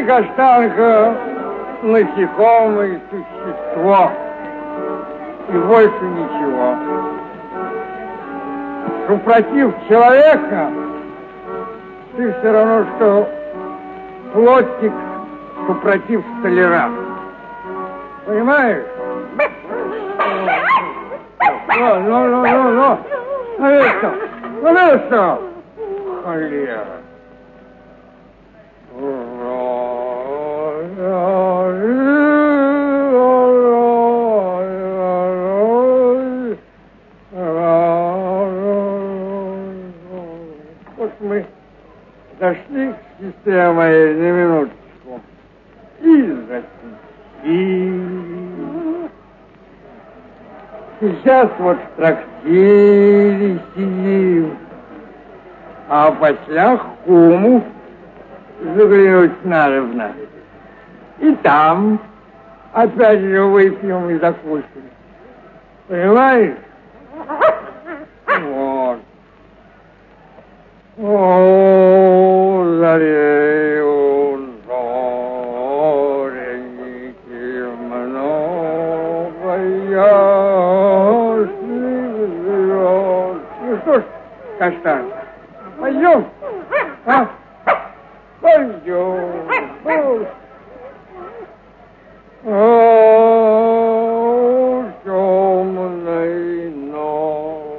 Каштанка насекомое существо. И больше ничего. Супротив человека ты все равно, что плотник супротив столяра. Понимаешь? Ну. Ну что? Холера. Вот мы дошли к сестре моей на минуточку. И сейчас вот в трактире сидим, а после к куму заглянуть надобно. И там опять же выпьем и закусим. Понимаешь? Вот. О, зарею зореники много ясных звезд. Ну что ж, Каштан, пойдем? А? Пойдем. О, темной ночь.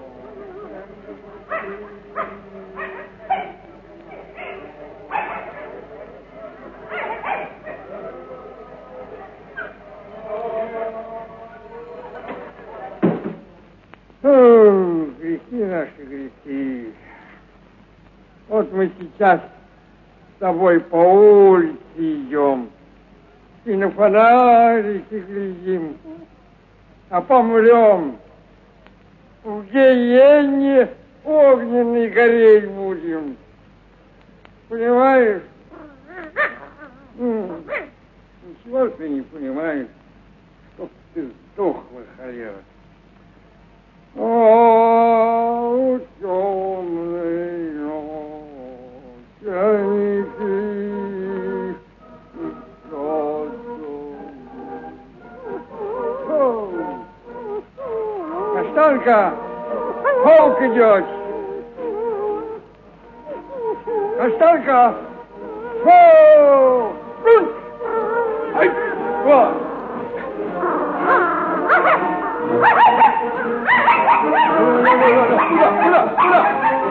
Грехи наши, грехи. Вот мы сейчас с тобой по улице идем и на фонарики глядим, а помрем. В гиене огненной гореть будем. Понимаешь? Ничего ты не понимаешь, чтоб ты сдохла, холера. О, темный ночь, Каштанка, волк идет. Каштанка, волк! Ай, вот. Куда?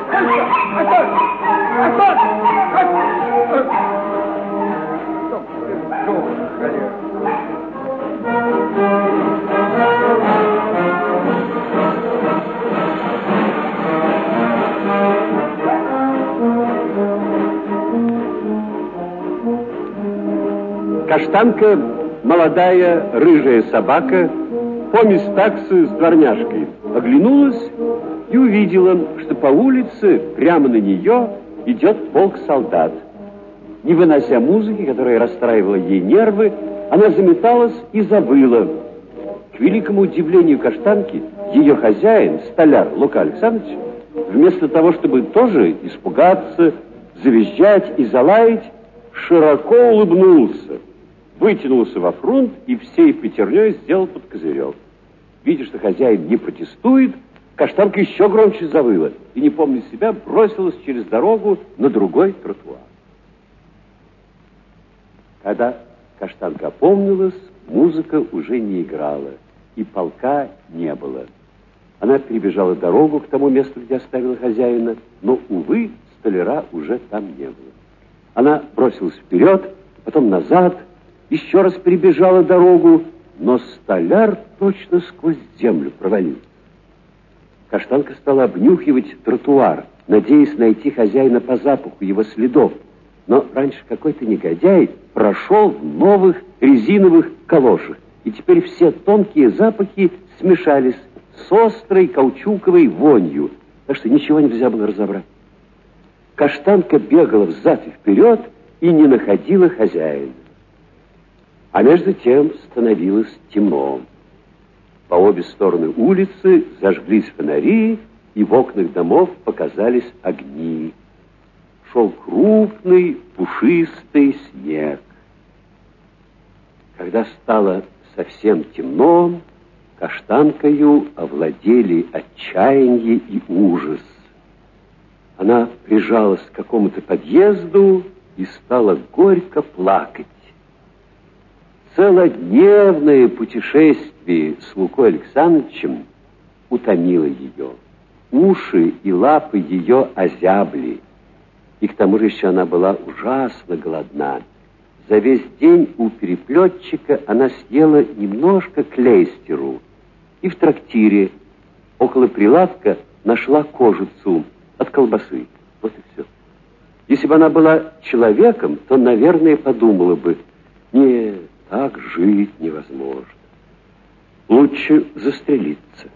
Каштанка, молодая рыжая собака, помесь таксы с дворняжкой, оглянулась и увидела, что по улице прямо на нее идет полк солдат. Не вынося музыки, которая расстраивала ей нервы, она заметалась и забыла. К великому удивлению Каштанки, ее хозяин, столяр Лука Александрович, вместо того, чтобы тоже испугаться, завизжать и залаять, широко улыбнулся, вытянулся во фрунт и всей пятерней сделал под козырек. Видя, что хозяин не протестует, Каштанка еще громче завыла и, не помня себя, бросилась через дорогу на другой тротуар. Когда Каштанка опомнилась, музыка уже не играла, и полка не было. Она перебежала дорогу к тому месту, где оставила хозяина, но, увы, столяра уже там не было. Она бросилась вперед, потом назад, еще раз перебежала дорогу, но столяр точно сквозь землю провалился. Каштанка стала обнюхивать тротуар, надеясь найти хозяина по запаху его следов. Но раньше какой-то негодяй прошел в новых резиновых калошах, и теперь все тонкие запахи смешались с острой каучуковой вонью, так что ничего нельзя было разобрать. Каштанка бегала взад и вперед и не находила хозяина. А между тем становилось темно. По обе стороны улицы зажглись фонари, и в окнах домов показались огни. шел крупный пушистый снег. Когда стало совсем темно, Каштанкою овладели отчаяние и ужас. Она прижалась к какому-то подъезду и стала горько плакать. Целодневное путешествие с Лукой Александровичем утомило ее. Уши и лапы ее озябли. И к тому же еще она была ужасно голодна. За весь день у переплетчика она съела немножко клейстеру. И в трактире около прилавка нашла кожицу от колбасы. Вот и все. Если бы она была человеком, то, наверное, подумала бы: нет, так жить невозможно. Лучше застрелиться.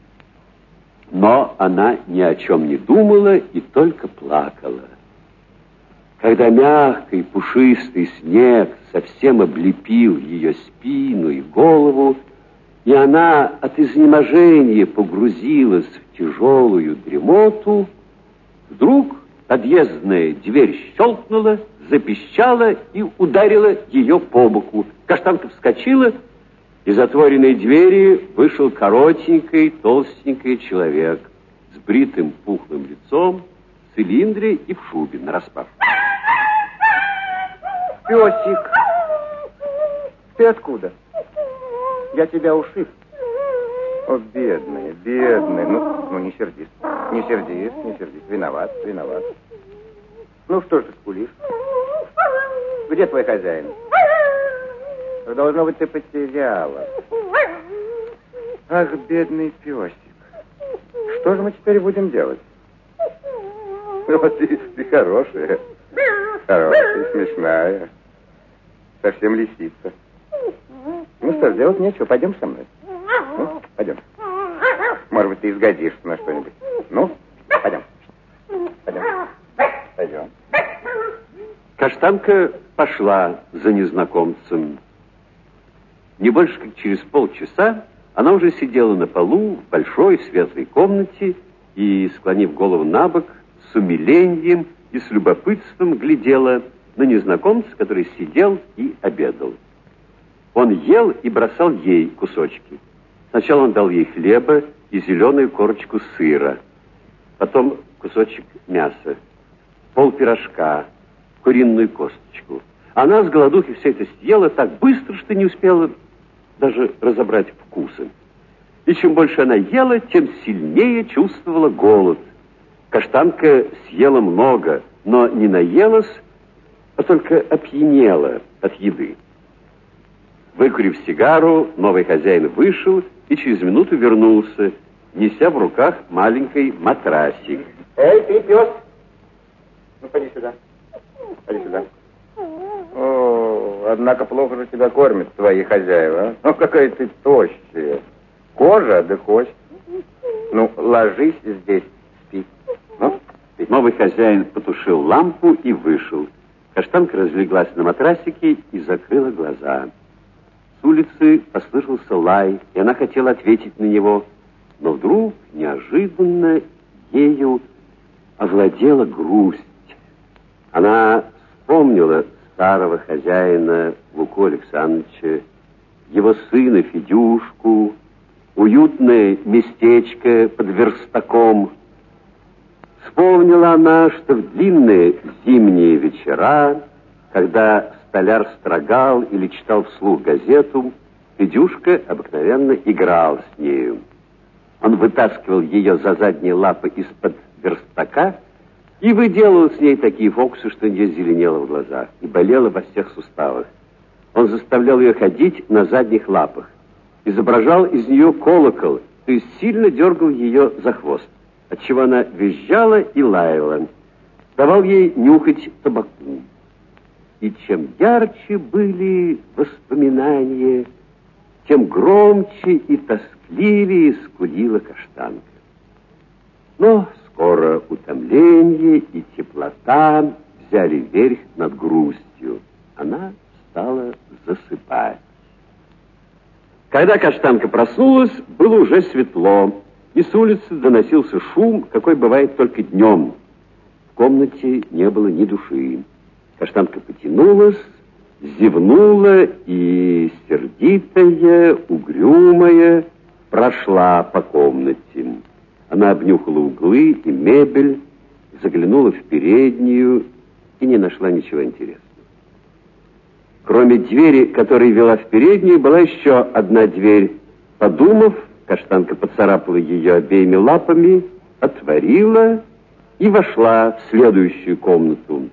Но она ни о чем не думала и только плакала. Когда мягкий пушистый снег совсем облепил ее спину и голову, и она от изнеможения погрузилась в тяжелую дремоту, вдруг подъездная дверь щелкнула, запищала и ударила ее по боку. Каштанка вскочила, из отворенной двери вышел коротенький, толстенький человек с бритым пухлым лицом, в цилиндре и в шубе нараспашку. Песик, ты откуда? Я тебя ушиб. О, бедный, бедный. Ну, не сердись. Не сердись, не сердись. Виноват, виноват. Ну, что ж ты скулишь? Где твой хозяин? Должно быть, ты потеряла. Ах, бедный песик. Что же мы теперь будем делать? Вот ты хорошая. Хорошая, смешная. Совсем лисица. Ну что ж, делать нечего. Пойдем со мной. Ну, пойдем. Может быть, ты изгодишься на что-нибудь. Ну, пойдем. Пойдем. Пойдем. Каштанка пошла за незнакомцем. Не больше как через полчаса она уже сидела на полу в большой светлой комнате и, склонив голову на бок, с умилением и с любопытством глядела на незнакомца, который сидел и обедал. Он ел и бросал ей кусочки. Сначала он дал ей хлеба и зеленую корочку сыра, потом кусочек мяса, полпирожка, куриную косточку. Она с голодухи все это съела так быстро, что не успела даже разобрать вкусы. И чем больше она ела, тем сильнее чувствовала голод. Каштанка съела много, но не наелась, а только опьянела от еды. Выкурив сигару, новый хозяин вышел и через минуту вернулся, неся в руках маленький матрасик. Эй, ты, пес! Ну, поди сюда. Поди сюда. О, однако плохо же тебя кормят твои хозяева. Ну, какая ты тощая. Кожа да кость. Ну, ложись здесь, спи. Ну, спи. Новый хозяин потушил лампу и вышел. Каштанка разлеглась на матрасике и закрыла глаза. С улицы послышался лай, и она хотела ответить на него, но вдруг неожиданно ею овладела грусть. Она вспомнила старого хозяина Луку Александровича, его сына Федюшку, уютное местечко под верстаком. Вспомнила она, что в длинные зимние вечера, когда столяр строгал или читал вслух газету, Федюшка обыкновенно играл с нею. Он вытаскивал ее за задние лапы из-под верстака и выделывал с ней такие фокусы, что у нее зеленело в глазах и болело во всех суставах. Он заставлял ее ходить на задних лапах, изображал из нее колокол, то есть сильно дергал ее за хвост, отчего она визжала и лаяла, давал ей нюхать табаку. И чем ярче были воспоминания, тем громче и тоскливее скулила Каштанка. Но скоро утомление и теплота взяли верх над грустью. Она стала засыпать. Когда Каштанка проснулась, было уже светло, и с улицы доносился шум, какой бывает только днем. В комнате не было ни души. Каштанка потянулась, зевнула и, сердитая, угрюмая, прошла по комнате. Она обнюхала углы и мебель, заглянула в переднюю и не нашла ничего интересного. Кроме двери, которая вела в переднюю, была еще одна дверь. Подумав, Каштанка поцарапала ее обеими лапами, отворила и вошла в следующую комнату.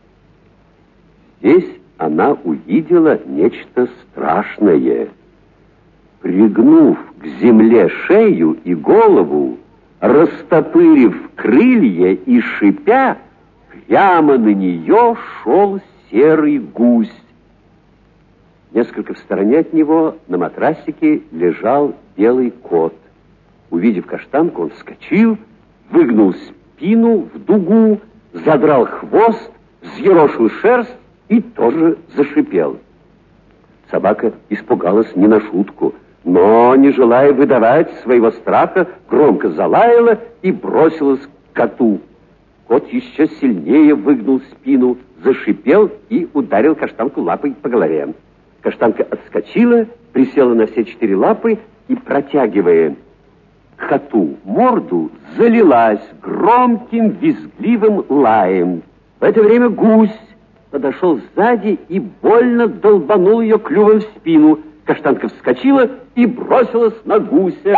Здесь она увидела нечто страшное. Пригнув к земле шею и голову, растопырив крылья и шипя, прямо на нее шел серый гусь. Несколько в стороне от него на матрасике лежал белый кот. Увидев Каштанку, он вскочил, выгнул спину в дугу, задрал хвост, взъерошил шерсть и тоже зашипел. Собака испугалась не на шутку, но, не желая выдавать своего страха, громко залаяла и бросилась к коту. Кот еще сильнее выгнул спину, зашипел и ударил Каштанку лапой по голове. Каштанка отскочила, присела на все 4 лапы и, протягивая коту морду, залилась громким визгливым лаем. В это время гусь подошел сзади и больно долбанул ее клювом в спину. Каштанка вскочила и бросилась на гуся.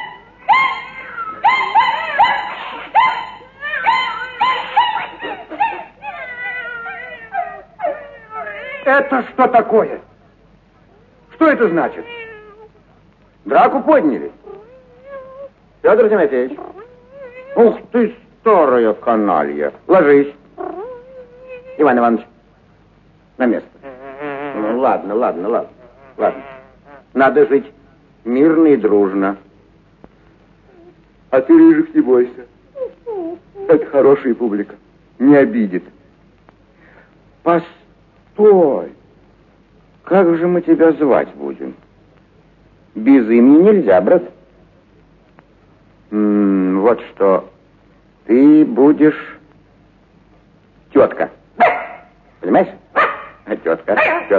Это что такое? Что это значит? Драку подняли? Федор Тимофеевич. Ух ты, старая каналья. Ложись. Иван Иванович, на место. Ну, ладно. Надо жить мирно и дружно. А ты, Рыжик, не бойся. Это хорошая публика. Не обидит. Постой. Как же мы тебя звать будем? Без имени нельзя, брат. Вот что. Ты будешь тетка. Понимаешь? Тетка.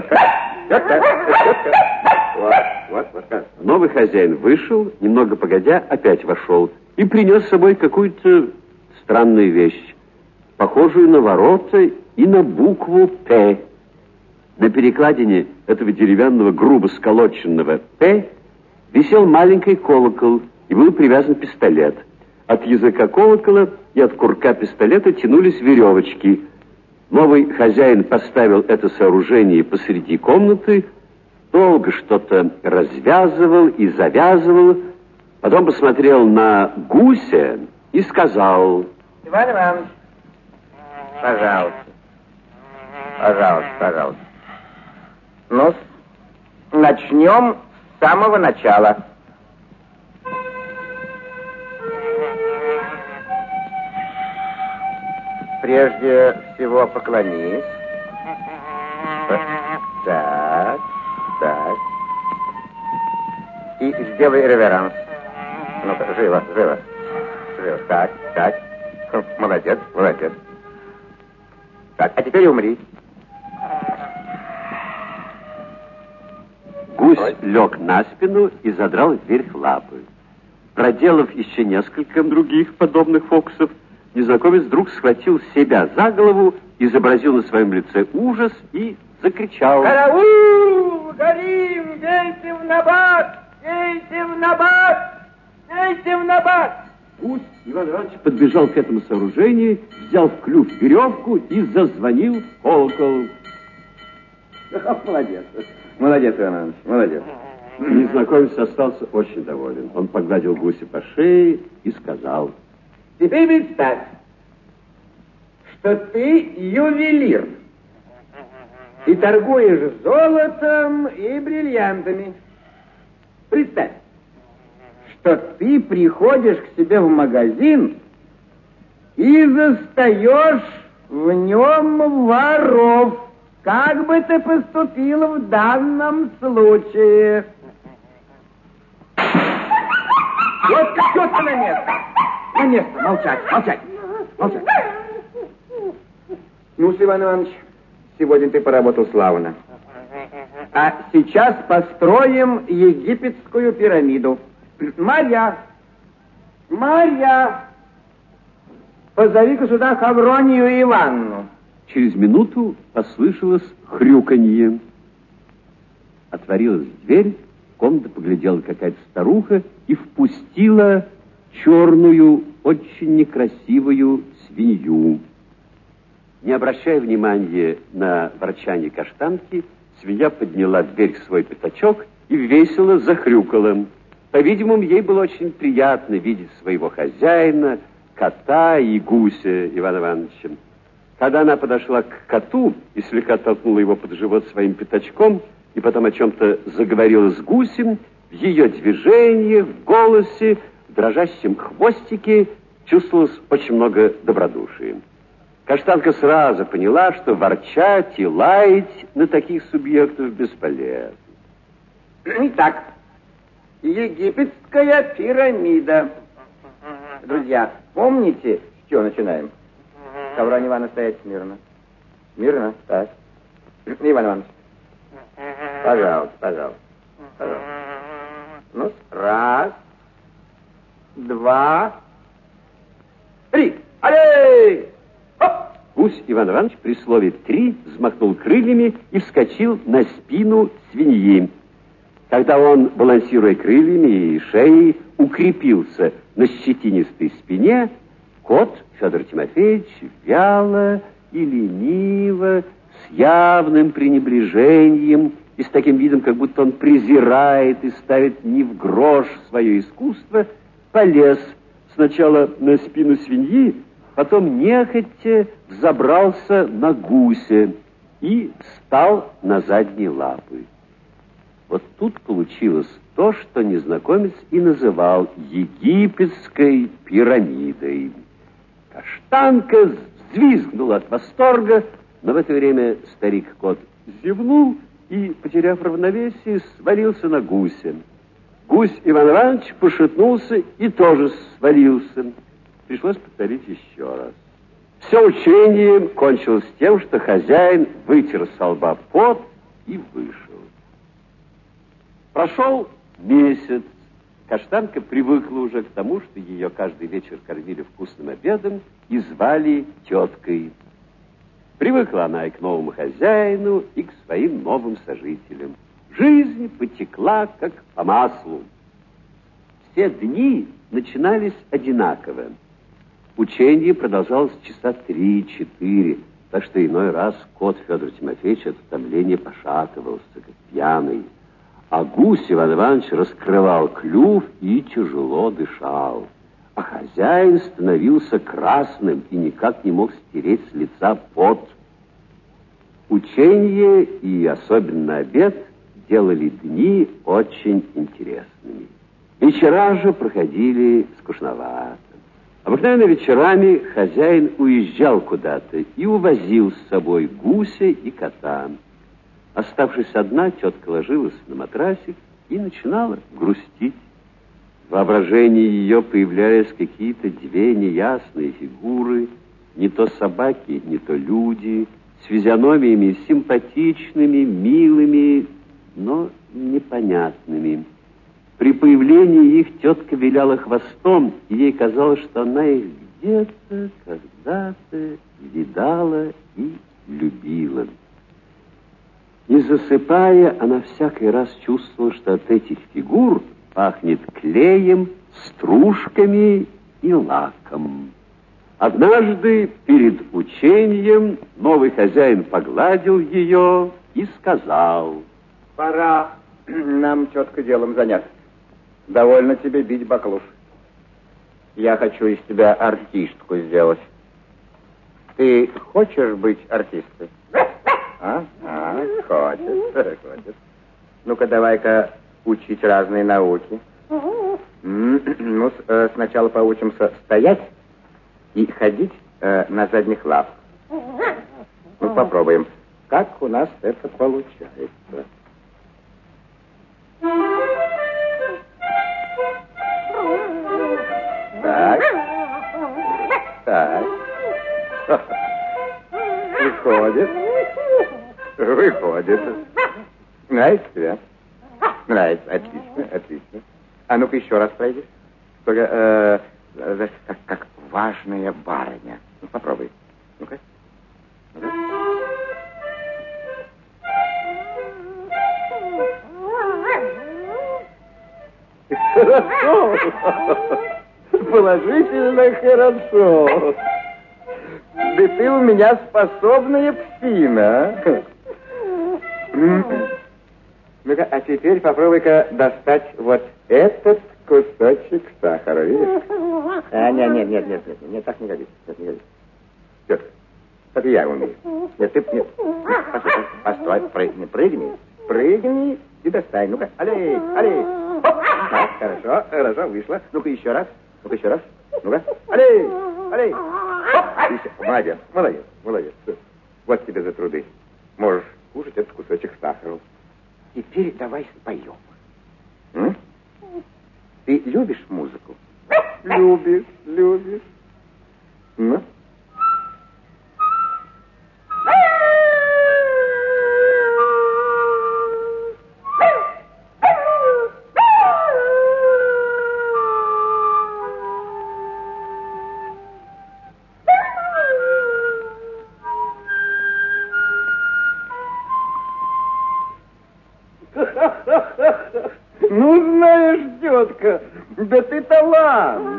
Вот. Новый хозяин вышел, немного погодя, опять вошел и принес с собой какую-то странную вещь, похожую на ворота и на букву «П». На перекладине этого деревянного, грубо сколоченного «П» висел маленький колокол и был привязан пистолет. От языка колокола и от курка пистолета тянулись веревочки. Новый хозяин поставил это сооружение посреди комнаты, долго что-то развязывал и завязывал, потом посмотрел на гуся и сказал: Иван Иванович, пожалуйста. Ну, начнем с самого начала. Прежде всего поклонись. Так. И сделай реверанс. Ну-ка, живо. Так. Молодец. Так, а теперь умри. Гусь лег на спину и задрал вверх лапы. Проделав еще несколько других подобных фокусов, незнакомец вдруг схватил себя за голову, изобразил на своем лице ужас и закричал: «Караул! Горим! Дейте в набат! Дейте в набат!» Гусь Иван Иванович подбежал к этому сооружению, взял в клюв веревку и зазвонил в колокол. Молодец, Иван Иванович, молодец. Незнакомец остался очень доволен. Он погладил гуся по шее и сказал: Теперь представь, что ты ювелир и торгуешь золотом и бриллиантами. Представь, что ты приходишь к себе в магазин и застаешь в нем воров. Как бы ты поступил в данном случае? Вот тетка на место. На место. Молчать. Ну, Иван Иванович, сегодня ты поработал славно. А сейчас построим египетскую пирамиду. Марья! Марья! Позови-ка сюда Хавронию Ивановну. Через минуту послышалось хрюканье. Отворилась дверь, в комнату поглядела какая-то старуха и впустила черную, очень некрасивую свинью. Не обращая внимания на ворчание каштанки, свинья подняла дверь в свой пятачок и весело захрюкала. По-видимому, ей было очень приятно видеть своего хозяина, кота и гуся Ивана Ивановича. Когда она подошла к коту и слегка толкнула его под живот своим пятачком, и потом о чем-то заговорила с гусем, в ее движениях, в голосе, в дрожащем хвостике чувствовалось очень много добродушия. Каштанка сразу поняла, что ворчать и лаять на таких субъектов бесполезно. Итак, египетская пирамида. Друзья, помните, с чего начинаем? Хавронья Ивановна, стоять смирно. Смирно, так. Иван Иванович. Пожалуйста, пожалуйста. Пожалуйста. Ну, раз, два, три. Аллей! Хоп! Гусь Иван Иванович при слове «три» взмахнул крыльями и вскочил на спину свиньи. Когда он, балансируя крыльями и шеей, укрепился на щетинистой спине, кот Федор Тимофеевич вяло и лениво, с явным пренебрежением и с таким видом, как будто он презирает и ставит ни в грош свое искусство, полез сначала на спину свиньи, потом нехотя взобрался на гуся и встал на задние лапы. Вот тут получилось то, что незнакомец и называл египетской пирамидой. Каштанка взвизгнула от восторга, но в это время старик-кот зевнул и, потеряв равновесие, свалился на гуся. Гусь Иван Иванович пошатнулся и тоже свалился. Пришлось повторить еще раз. Все учение кончилось тем, что хозяин вытер со лба пот и вышел. Прошел месяц. Каштанка привыкла уже к тому, что ее каждый вечер кормили вкусным обедом и звали теткой. Привыкла она и к новому хозяину, и к своим новым сожителям. Жизнь потекла, как по маслу. Все дни начинались одинаково. Учение продолжалось часа 3-4, так что иной раз кот Федор Тимофеевич от утомления пошатывался, как пьяный. А гусь Иван Иванович раскрывал клюв и тяжело дышал. А хозяин становился красным и никак не мог стереть с лица пот. Учение и особенно обед делали дни очень интересными. Вечера же проходили скучновато. Обыкновенно вечерами хозяин уезжал куда-то и увозил с собой гуся и кота. Оставшись одна, тетка ложилась на матрасик и начинала грустить. В воображении ее появлялись какие-то две неясные фигуры, не то собаки, не то люди, с физиономиями симпатичными, милыми, но непонятными. При появлении их тетка виляла хвостом, и ей казалось, что она их где-то, когда-то видала и любила. Не засыпая, она всякий раз чувствовала, что от этих фигур пахнет клеем, стружками и лаком. Однажды перед учением новый хозяин погладил ее и сказал: «Пора нам четко делом заняться. Довольно тебе бить баклуш. Я хочу из тебя артистку сделать. Ты хочешь быть артисткой? Хочешь. Ну-ка, давай-ка учить разные науки. Ну, сначала поучимся стоять и ходить на задних лапах. Ну, попробуем. Как у нас это получается? Так. Выходит. Нравится тебе? Нравится. Отлично, отлично. А ну-ка еще раз пройди. Только как важная барыня. Ну, попробуй. Ну-ка. Хорошо. Положительно хорошо. Да ты у меня способная псина. Ну-ка, а теперь попробуй-ка достать вот этот кусочек сахара, видишь? Нет, так не годится, так не годится. Все, это я умею. Нет, ты, нет. Постой, прыгни и достань. Ну-ка, аллей. Так, хорошо, вышло. Ну-ка, еще раз. Ну-ка, аллей. Молодец. Вот тебе за труды. Можешь кушать этот кусочек сахара. Теперь давай споем. Ты любишь музыку? Любишь. Ну? Ну, знаешь, тетка, да ты талант.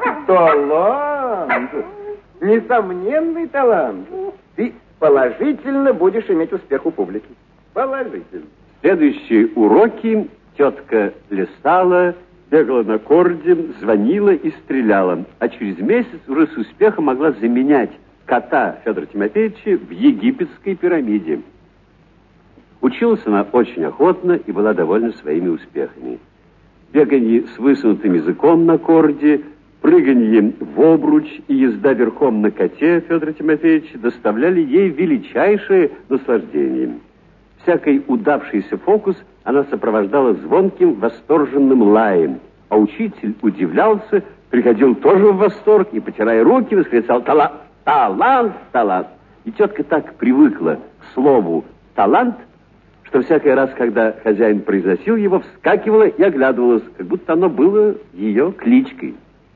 Несомненный талант. Ты положительно будешь иметь успех у публики. Положительно. Следующие уроки тетка плясала, бегала на корде, звонила и стреляла. А через месяц уже с успехом могла заменять кота Федора Тимофеевича в египетской пирамиде. Училась она очень охотно и была довольна своими успехами. Бегание с высунутым языком на корде, прыганье в обруч и езда верхом на коте Федора Тимофеевича доставляли ей величайшее наслаждение. Всякий удавшийся фокус она сопровождала звонким, восторженным лаем, а учитель удивлялся, приходил тоже в восторг и, потирая руки, восклицал «Талант! И тетка так привыкла к слову «талант», что всякий раз, когда хозяин произносил его, вскакивала и оглядывалась, как будто оно было ее кличкой.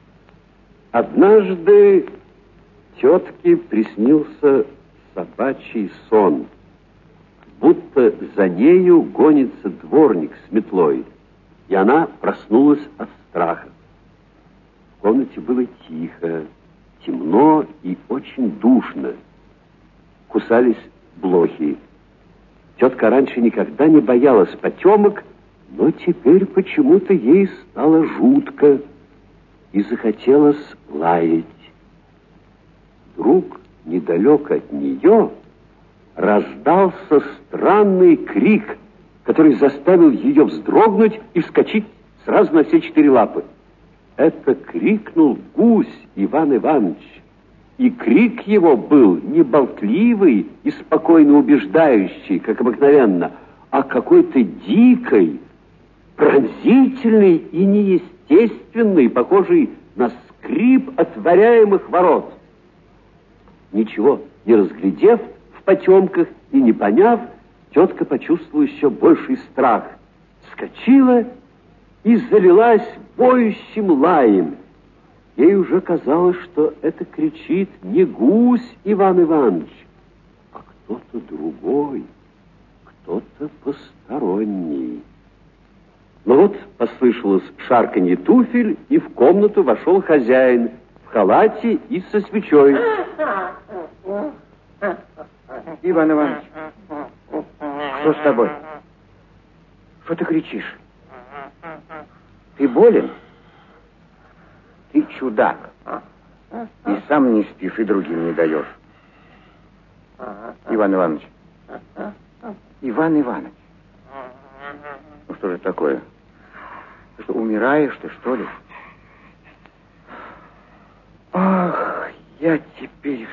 Однажды тетке приснился собачий сон, будто за нею гонится дворник с метлой, и она проснулась от страха. В комнате было тихо, темно и очень душно. Кусались блохи. Тетка раньше никогда не боялась потемок, но теперь почему-то ей стало жутко и захотелось лаять. Вдруг недалеко от нее раздался странный крик, который заставил ее вздрогнуть и вскочить сразу на все четыре лапы. Это крикнул гусь Иван Иванович. И крик его был не болтливый и спокойно убеждающий, как обыкновенно, а какой-то дикой, пронзительный и неестественный, похожий на скрип отворяемых ворот. Ничего не разглядев в потемках и не поняв, тетка почувствовала еще больший страх. Вскочила и залилась воющим лаем. Ей уже казалось, что это кричит не гусь Иван Иванович, а кто-то другой, кто-то посторонний. Но вот послышалось шарканье туфель, и в комнату вошел хозяин в халате и со свечой. Иван Иванович, что с тобой? Что ты кричишь? Ты болен? Ты чудак. И сам не спишь, и другим не даешь. Иван Иванович. Иван Иванович. Ну что же такое? Ты что, умираешь ты, что ли? Ах, я теперь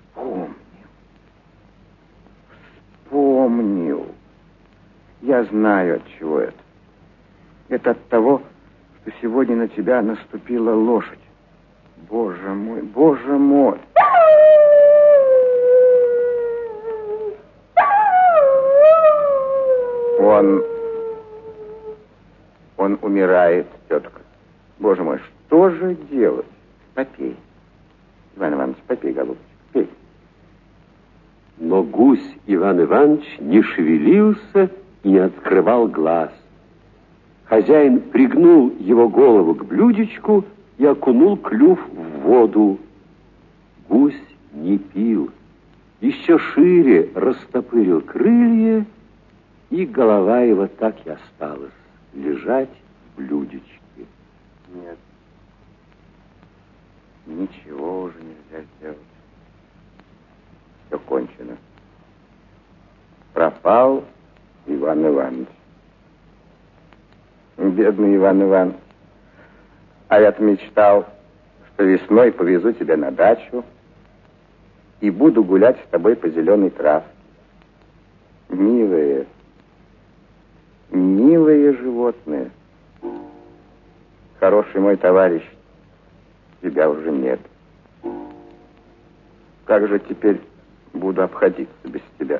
вспомнил. Я знаю, от чего это. Это от того, что сегодня на тебя наступила лошадь. Боже мой, боже мой. Он умирает, тетка. Боже мой, что же делать? Попей. Иван Иванович, попей, голубчик, пей. Но гусь Иван Иванович не шевелился и не открывал глаз. Хозяин пригнул его голову к блюдечку и окунул клюв в воду. Гусь не пил, еще шире растопырил крылья, и голова его так и осталась лежать в блюдечке. Нет, ничего уже нельзя сделать. Все кончено. Пропал Иван Иванович. Бедный Иван Иванович. А я-то мечтал, что весной повезу тебя на дачу и буду гулять с тобой по зеленой травке. Милые, милые животные. Хороший мой товарищ, тебя уже нет. Как же теперь буду обходиться без тебя?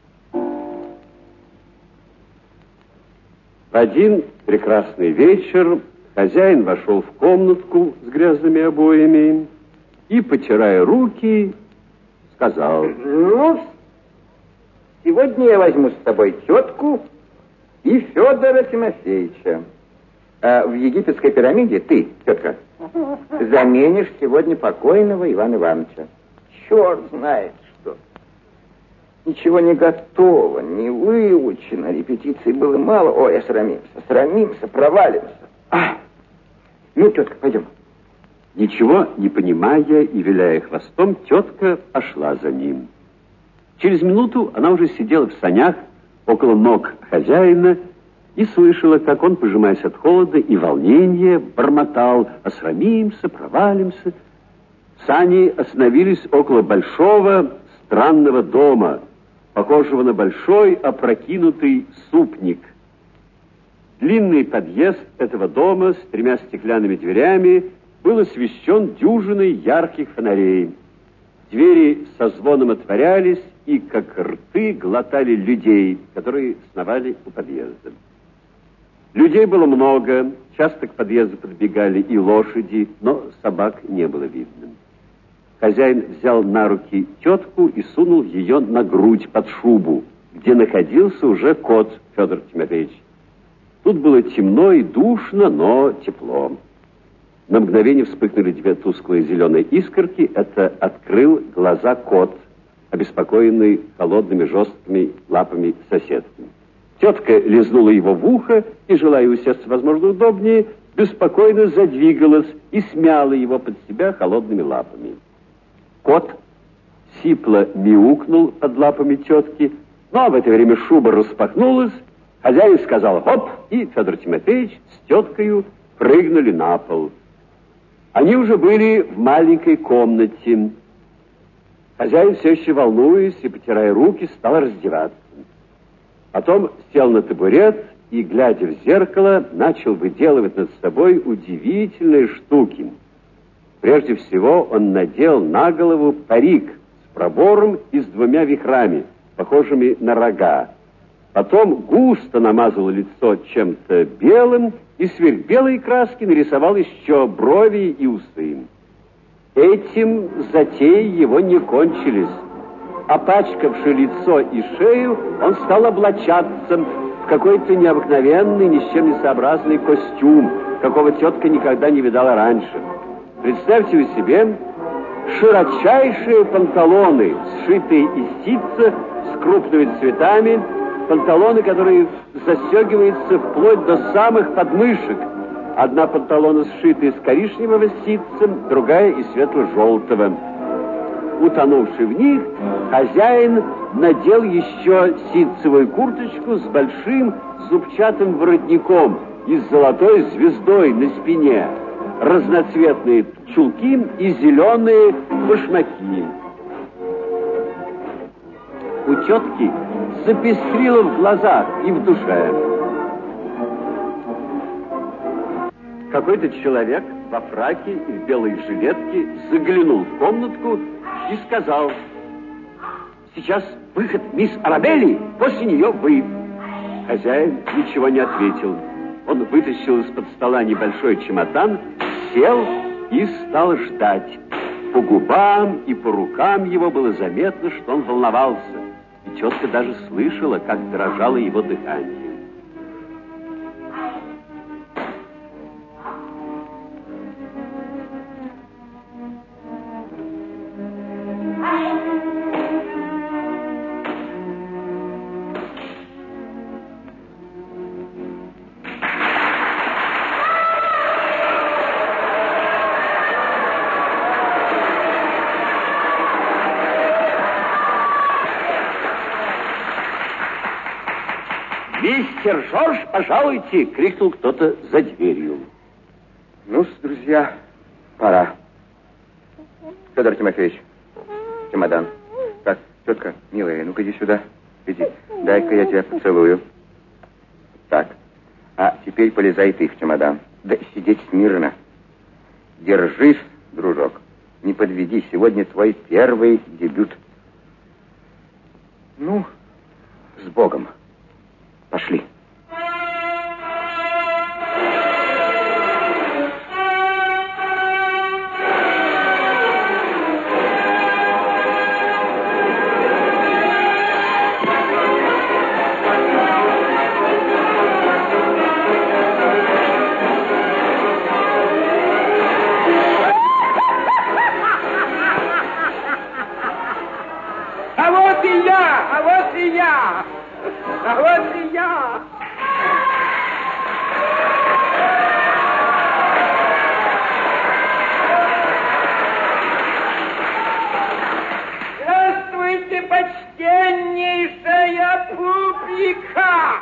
В один прекрасный вечер хозяин вошел в комнатку с грязными обоями и, потирая руки, сказал: Ну, сегодня я возьму с собой тетку и Федора Тимофеевича. А в египетской пирамиде ты, тетка, заменишь сегодня покойного Ивана Ивановича. Черт знает что. Ничего не готово, не выучено, репетиций было мало. Ой, я срамимся, провалимся. Ну, тетка, пойдем. Ничего не понимая и виляя хвостом, тетка пошла за ним. Через минуту она уже сидела в санях около ног хозяина и слышала, как он, пожимаясь от холода и волнения, бормотал: «Осрамимся, провалимся». Сани остановились около большого странного дома, похожего на большой опрокинутый супник. Длинный подъезд этого дома с 3 стеклянными дверями был освещен дюжиной ярких фонарей. Двери со звоном отворялись и, как рты, глотали людей, которые сновали у подъезда. Людей было много, часто к подъезду подбегали и лошади, но собак не было видно. Хозяин взял на руки тетку и сунул ее на грудь под шубу, где находился уже кот Федор Тимофеевич. Тут было темно и душно, но тепло. На мгновение вспыхнули 2 тусклые зеленые искорки. Это открыл глаза кот, обеспокоенный холодными жесткими лапами соседки. Тетка лизнула его в ухо и, желая усесться, возможно, удобнее, беспокойно задвигалась и смяла его под себя холодными лапами. Кот сипло мяукнул под лапами тетки, но в это время шуба распахнулась, хозяин сказал «хоп», и Федор Тимофеевич с теткою прыгнули на пол. Они уже были в маленькой комнате. Хозяин, все еще волнуясь и потирая руки, стал раздеваться. Потом сел на табурет и, глядя в зеркало, начал выделывать над собой удивительные штуки. Прежде всего он надел на голову парик с пробором и с 2 вихрами, похожими на рога. Потом густо намазал лицо чем-то белым и сверх белой краски нарисовал еще брови и усы. Этим затеи его не кончились. Опачкавши лицо и шею, он стал облачаться в какой-то необыкновенный, ни с чем не сообразный костюм, какого тетка никогда не видала раньше. Представьте вы себе широчайшие панталоны, сшитые из ситца с крупными цветами, панталоны, которые застегиваются вплоть до самых подмышек. Одна панталона сшита из коричневого ситца, другая из светло-желтого. Утонувший в них, хозяин надел еще ситцевую курточку с большим зубчатым воротником и с золотой звездой на спине, разноцветные чулки и зеленые башмаки. У тетки запестрило в глазах и в душе. Какой-то человек во фраке и в белой жилетке заглянул в комнатку и сказал: «Сейчас выход мисс Арабелли, после нее вы». Хозяин ничего не ответил. Он вытащил из-под стола небольшой чемодан, сел и стал ждать. По губам и по рукам его было заметно, что он волновался. И тетка даже слышала, как дрожало его дыхание. «Мистер Жорж, пожалуйте!» — крикнул кто-то за дверью. Ну-с, друзья, пора. Федор Тимофеевич, чемодан. Так, тетка, милая, ну-ка иди сюда. Иди, дай-ка я тебя поцелую. Так, а теперь полезай ты в чемодан. Да сидеть смирно. Держись, дружок. Не подведи, сегодня твой первый дебют. Ну, с Богом. Пошли. А вот и я! А вот и я! А вот и я! Здравствуйте, почтеннейшая публика!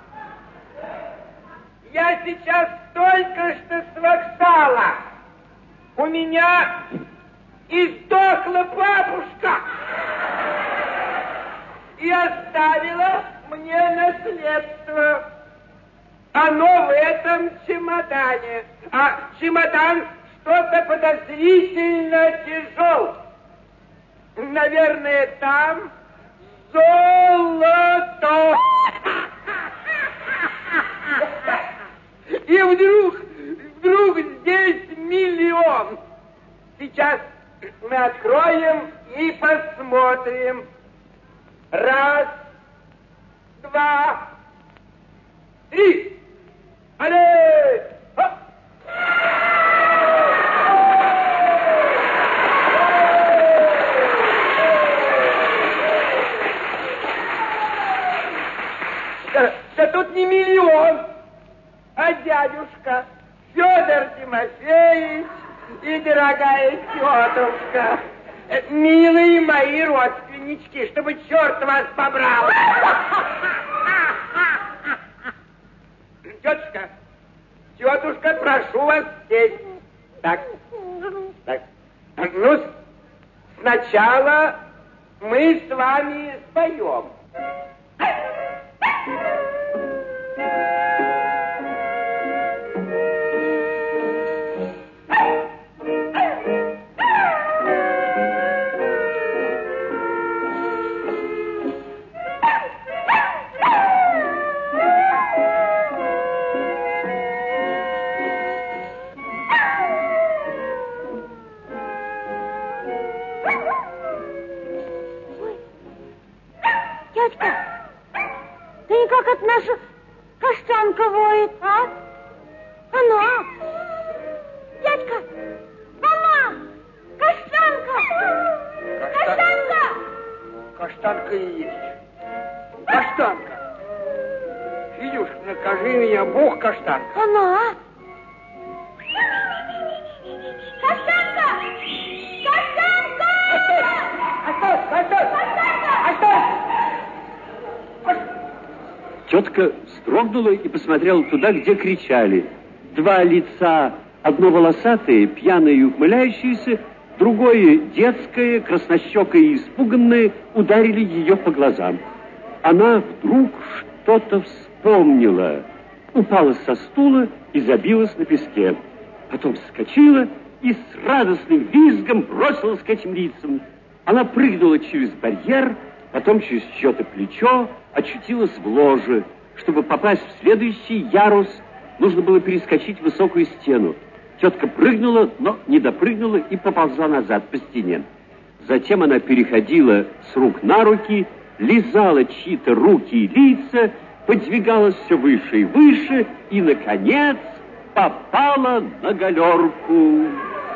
Я сейчас только что с вокзала. У меня издохла бабушка и оставила мне наследство. Оно в этом чемодане. А чемодан что-то подозрительно тяжел. Наверное, там золото. И вдруг здесь 1 миллион. Сейчас мы откроем и посмотрим. 1, 2, 3. Алле! Хоп! Да тут не 1 миллион, а дядюшка Федор Тимофеевич и дорогая тетушка. Милые мои родственнички, чтобы черт вас побрал. Тетушка, прошу вас сесть. Так. Ну, сначала мы с вами споем. Как это наша каштанка воет, а? Она! Дядька! Мама! Каштанка! Каштанка! Каштанка и есть. Каштанка! Федюшка, накажи меня, Бог, каштанка. Она! Каштанка! Каштанка! Оставь! Тетка вздрогнула и посмотрела туда, где кричали. 2 лица, одно волосатое, пьяное и ухмыляющееся, другое детское, краснощекое и испуганное, ударили ее по глазам. Она вдруг что-то вспомнила, упала со стула и забилась на песке. Потом вскочила и с радостным визгом бросилась к этим лицам. Она прыгнула через барьер, потом через чье-то плечо, очутилась в ложе. Чтобы попасть в следующий ярус, нужно было перескочить высокую стену. Тетка прыгнула, но не допрыгнула и поползла назад по стене. Затем она переходила с рук на руки, лизала чьи-то руки и лица, подвигалась все выше и выше и, наконец, попала на галерку.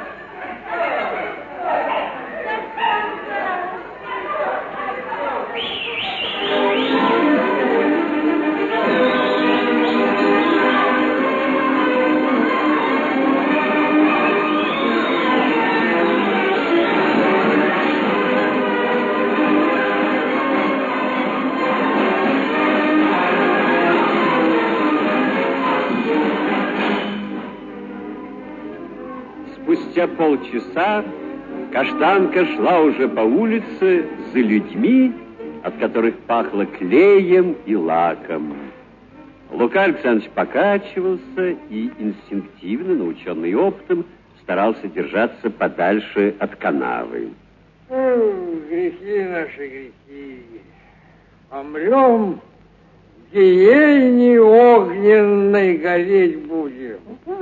Спустя полчаса Каштанка шла уже по улице за людьми, от которых пахло клеем и лаком. Лука Александрович покачивался и, инстинктивно, наученный опытом, старался держаться подальше от канавы. Грехи наши, грехи. Помрем, в гиене огненной гореть будем.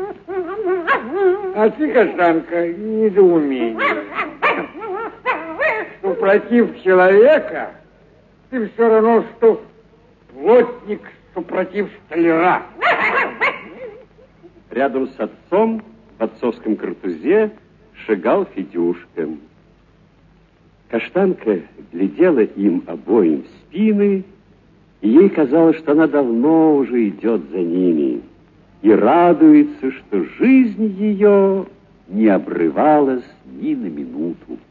А ты, Каштанка, недоумение. Супротив человека, ты все равно, что плотник супротив столяра. Рядом с отцом в отцовском картузе шагал Федюшка. Каштанка глядела им обоим в спины, и ей казалось, что она давно уже идет за ними и радуется, что жизнь ее не обрывалась ни на минуту.